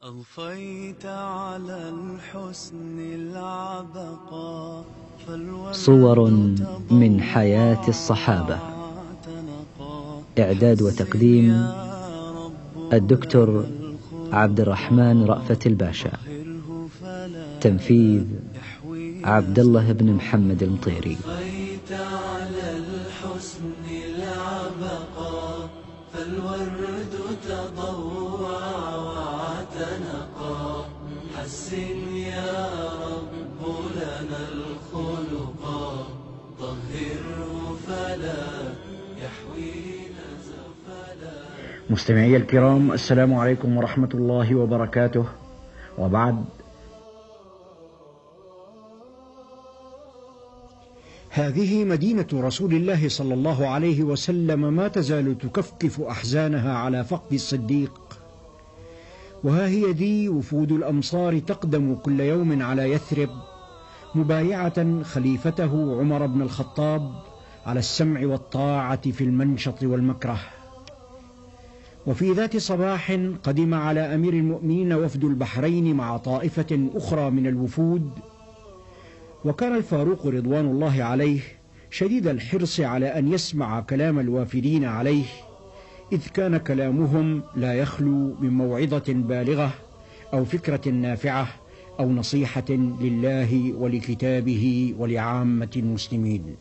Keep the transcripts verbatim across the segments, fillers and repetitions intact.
أضفيت على الحسن العبقى صور من حياة الصحابة. إعداد وتقديم الدكتور عبد الرحمن رأفت الباشا. تنفيذ عبد الله بن محمد المطيري. أضفيت على الحسن العبقى فالورد تضوع واعتنقا حسن يا رب لنا الخلقا طهره فلا يحوينا زفلا. مستمعي الكرام، السلام عليكم ورحمة الله وبركاته. وبعد، هذه مدينة رسول الله صلى الله عليه وسلم ما تزال تكفكف أحزانها على فقد الصديق، وها هي ذي وفود الأمصار تقدم كل يوم على يثرب مبايعة خليفته عمر بن الخطاب على السمع والطاعة في المنشط والمكره. وفي ذات صباح قدم على أمير المؤمنين وفد البحرين مع طائفة أخرى من الوفود، وكان الفاروق رضوان الله عليه شديد الحرص على أن يسمع كلام الوافدين عليه، إذ كان كلامهم لا يخلو من موعظة بالغة أو فكرة نافعة أو نصيحة لله ولكتابه ولعامة المسلمين.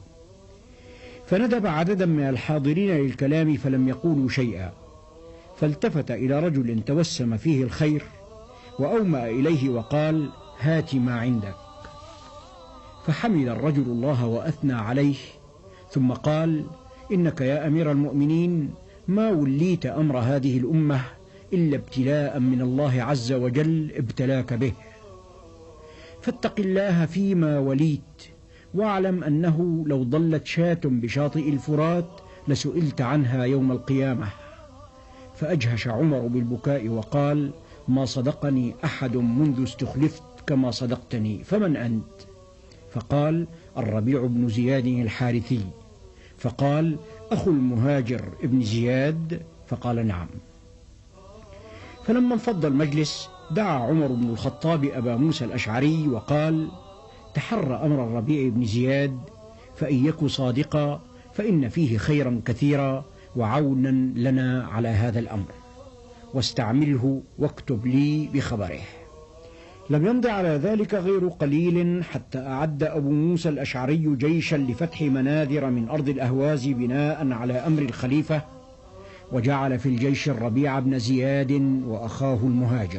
فندب عددا من الحاضرين للكلام فلم يقولوا شيئا، فالتفت إلى رجل توسم فيه الخير وأومأ إليه وقال: هات ما عندك. فحمد الرجل الله وأثنى عليه، ثم قال: إنك يا أمير المؤمنين ما وليت أمر هذه الأمة إلا ابتلاء من الله عز وجل ابتلاك به، فاتق الله فيما وليت، واعلم أنه لو ضلت شاة بشاطئ الفرات لسئلت عنها يوم القيامة. فأجهش عمر بالبكاء وقال: ما صدقني أحد منذ استخلفت كما صدقتني، فمن أنت؟ فقال: الربيع بن زياد الحارثي. فقال: أخو المهاجر ابن زياد؟ فقال: نعم. فلما انفض المجلس دعا عمر بن الخطاب أبا موسى الأشعري وقال: تحرى أمر الربيع بن زياد، فإن يك صادقا فإن فيه خيرا كثيرا وعونا لنا على هذا الأمر، واستعمله واكتب لي بخبره. لم يمض على ذلك غير قليل حتى أعد أبو موسى الأشعري جيشا لفتح مناذر من أرض الأهواز بناء على أمر الخليفة، وجعل في الجيش الربيع بن زياد وأخاه المهاجر.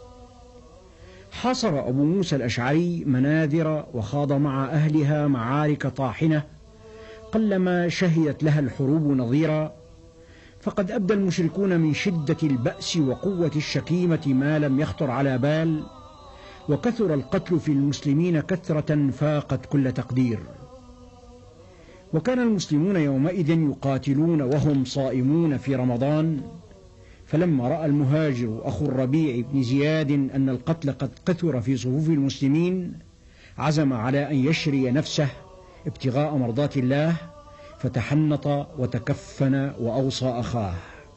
حاصر أبو موسى الأشعري مناذر وخاض مع أهلها معارك طاحنة قلما شهدت لها الحروب نظيرا، فقد أبدى المشركون من شدة البأس وقوة الشكيمة ما لم يخطر على بال، وكثر القتل في المسلمين كثرة فاقت كل تقدير. وكان المسلمون يومئذ يقاتلون وهم صائمون في رمضان، فلما رأى المهاجر أخو الربيع بن زياد أن القتل قد كثر في صفوف المسلمين عزم على أن يشري نفسه ابتغاء مرضات الله، فتحنط وتكفن وأوصى أخاه.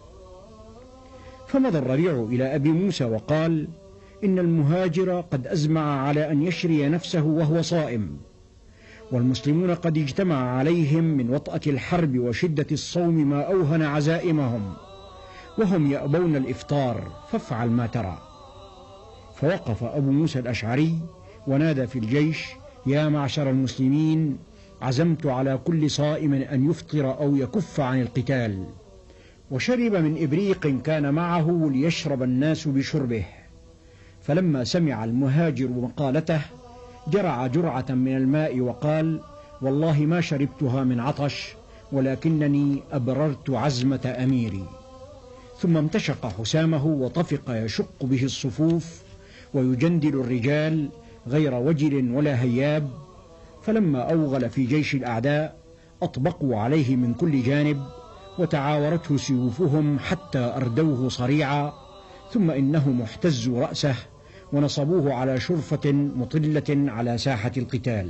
فمضى الربيع إلى أبي موسى وقال: إن المهاجر قد أزمع على أن يشري نفسه وهو صائم، والمسلمون قد اجتمع عليهم من وطأة الحرب وشدة الصوم ما أوهن عزائمهم، وهم يأبون الإفطار، فافعل ما ترى. فوقف أبو موسى الأشعري ونادى في الجيش: يا معشر المسلمين، عزمت على كل صائم أن يفطر أو يكف عن القتال. وشرب من إبريق كان معه ليشرب الناس بشربه. فلما سمع المهاجر مقالته جرع جرعة من الماء وقال: والله ما شربتها من عطش، ولكنني أبررت عزمة أميري. ثم امتشق حسامه وطفق يشق به الصفوف ويجندل الرجال غير وجل ولا هياب. فلما أوغل في جيش الأعداء أطبقوا عليه من كل جانب، وتعاورته سيوفهم حتى أردوه صريعا، ثم إنهم احتزوا رأسه ونصبوه على شرفة مطلة على ساحة القتال.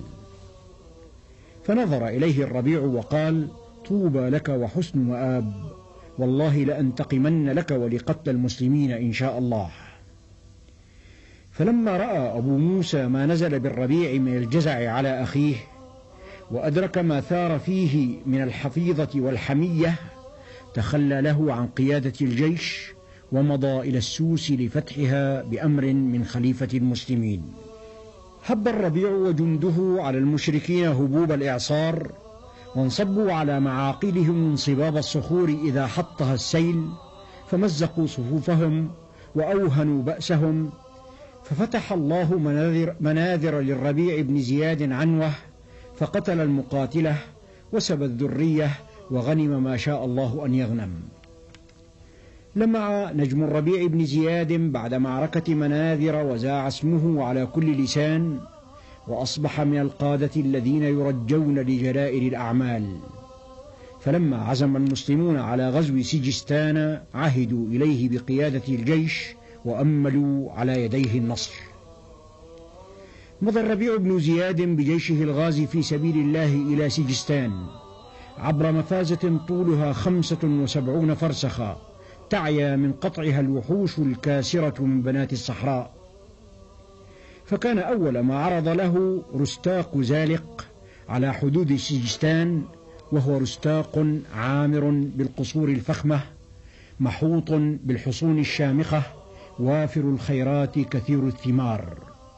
فنظر إليه الربيع وقال: طوبى لك وحسن مآب، والله لأنتقمن لك ولقتل المسلمين إن شاء الله. فلما رأى أبو موسى ما نزل بالربيع من الجزع على أخيه، وأدرك ما ثار فيه من الحفيظة والحمية، تخلى له عن قيادة الجيش ومضى إلى السوس لفتحها بأمر من خليفة المسلمين. هب الربيع وجنده على المشركين هبوب الإعصار، وانصبوا على معاقلهم انصباب الصخور إذا حطها السيل، فمزقوا صفوفهم وأوهنوا بأسهم، ففتح الله مناذر, مناذر للربيع بن زياد عنوه، فقتل المقاتلة وسبى الذرية وغنم ما شاء الله أن يغنم. لمع نجم الربيع بن زياد بعد معركة مناذر وزاع اسمه على كل لسان، وأصبح من القادة الذين يرجون لجلائل الأعمال. فلما عزم المسلمون على غزو سجستان عهدوا إليه بقيادة الجيش وأملوا على يديه النصر. مضى الربيع بن زياد بجيشه الغازي في سبيل الله إلى سجستان عبر مفازة طولها خمسة وسبعون فرسخا، تعيا من قطعها الوحوش الكاسرة من بنات الصحراء. فكان أول ما عرض له رستاق زالق على حدود سجستان، وهو رستاق عامر بالقصور الفخمة، محوط بالحصون الشامخة، وافر الخيرات كثير الثمار.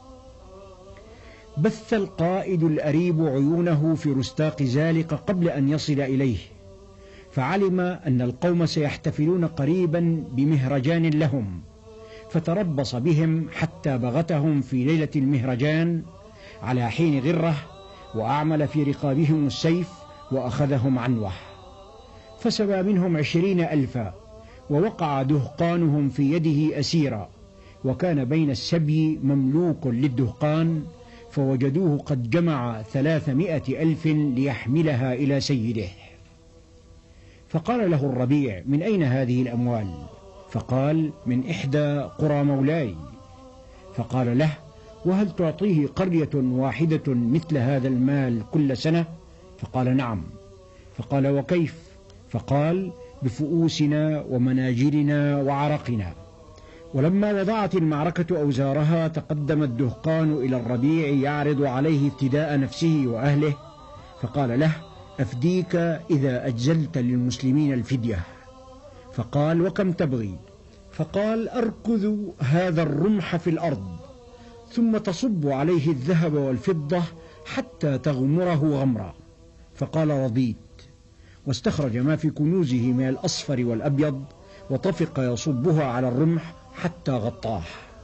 بث القائد الأريب عيونه في رستاق زالق قبل أن يصل إليه، فعلم أن القوم سيحتفلون قريبا بمهرجان لهم، فتربص بهم حتى بغتهم في ليلة المهرجان على حين غرة، وأعمل في رقابهم السيف وأخذهم عنوه، فسبى منهم عشرين ألفا، ووقع دهقانهم في يده أسيرا، وكان بين السبي مملوك للدهقان، فوجدوه قد جمع ثلاثمائة ألف ليحملها إلى سيده. فقال له الربيع: من أين هذه الأموال؟ فقال: من إحدى قرى مولاي. فقال له: وهل تعطيه قرية واحدة مثل هذا المال كل سنة؟ فقال: نعم. فقال: وكيف؟ فقال: بفؤوسنا ومناجرنا وعرقنا. ولما وضعت المعركة أوزارها، تقدم الدهقان إلى الربيع يعرض عليه افتداء نفسه وأهله، فقال له: أفديك إذا أجزلت للمسلمين الفدية. فقال: وكم تبغي؟ فقال: أركض هذا الرمح في الأرض، ثم تصب عليه الذهب والفضة حتى تغمره غمرا. فقال: رضيت. واستخرج ما في كنوزه من الأصفر والأبيض، وطفق يصبها على الرمح حتى غطاه.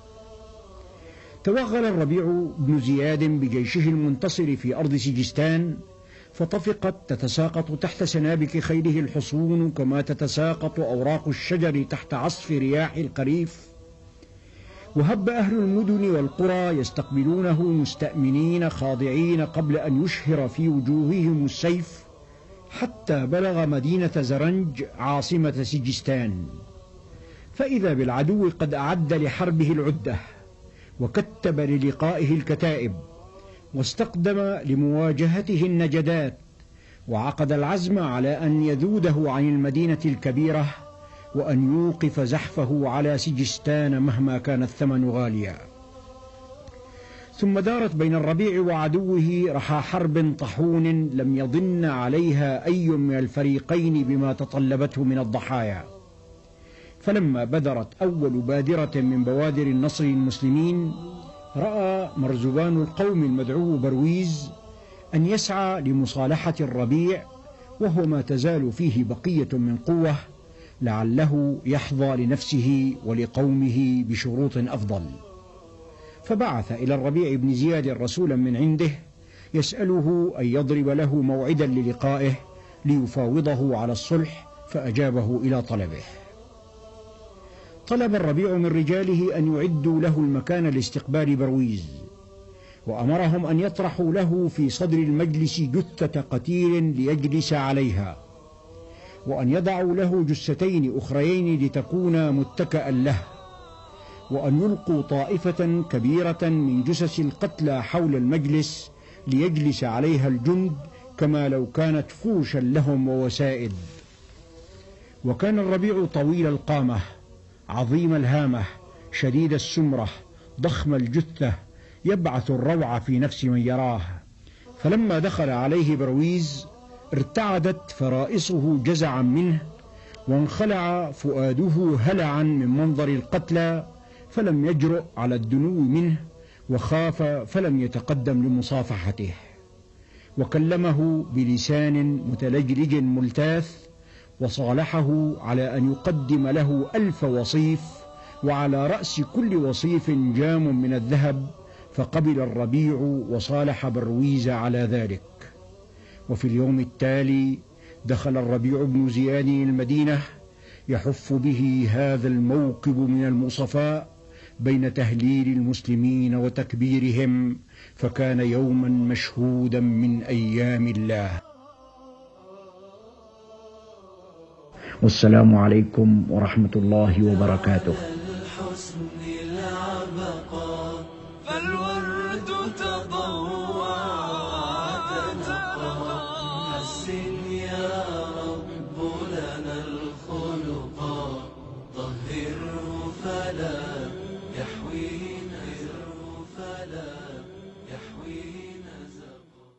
توغل الربيع بن زياد بجيشه المنتصر في أرض سجستان، فطفقت تتساقط تحت سنابك خيله الحصون كما تتساقط أوراق الشجر تحت عصف رياح القريف. وهب أهل المدن والقرى يستقبلونه مستأمنين خاضعين قبل أن يشهر في وجوههم السيف، حتى بلغ مدينة زرنج عاصمة سجستان، فإذا بالعدو قد أعد لحربه العدة، وكتب للقائه الكتائب، واستقدم لمواجهته النجدات، وعقد العزم على أن يذوده عن المدينة الكبيرة، وأن يوقف زحفه على سجستان مهما كان الثمن غاليا. ثم دارت بين الربيع وعدوه رحى حرب طحون لم يضن عليها أي من الفريقين بما تطلبته من الضحايا. فلما بدرت أول بادرة من بوادر النصر المسلمين، رأى مرزبان القوم المدعو برويز أن يسعى لمصالحة الربيع، وهو ما تزال فيه بقية من قوة، لعله يحظى لنفسه ولقومه بشروط أفضل. فبعث إلى الربيع بن زياد رسولا من عنده يسأله أن يضرب له موعدا للقائه ليفاوضه على الصلح، فأجابه إلى طلبه. طلب الربيع من رجاله أن يعدوا له المكان لاستقبال برويز، وأمرهم أن يطرحوا له في صدر المجلس جثة قتيل ليجلس عليها، وأن يضعوا له جثتين أخريين لتكونا متكأ له، وأن يلقوا طائفة كبيرة من جثث القتلى حول المجلس ليجلس عليها الجند كما لو كانت فوشا لهم ووسائد. وكان الربيع طويل القامة، عظيم الهامة، شديد السمرة، ضخم الجثة يبعث الروع في نفس من يراه. فلما دخل عليه برويز ارتعدت فرائصه جزعا منه، وانخلع فؤاده هلعا من منظر القتلى، فلم يجرؤ على الدنو منه، وخاف فلم يتقدم لمصافحته. وكلمه بلسان متلجلج ملتاث، وصالحه على أن يقدم له ألف وصيف، وعلى رأس كل وصيف جام من الذهب، فقبل الربيع وصالح برويز على ذلك. وفي اليوم التالي دخل الربيع بن زياد المدينة يحف به هذا الموكب من المصفاء بين تهليل المسلمين وتكبيرهم، فكان يوما مشهودا من أيام الله. والسلام عليكم ورحمة الله وبركاته.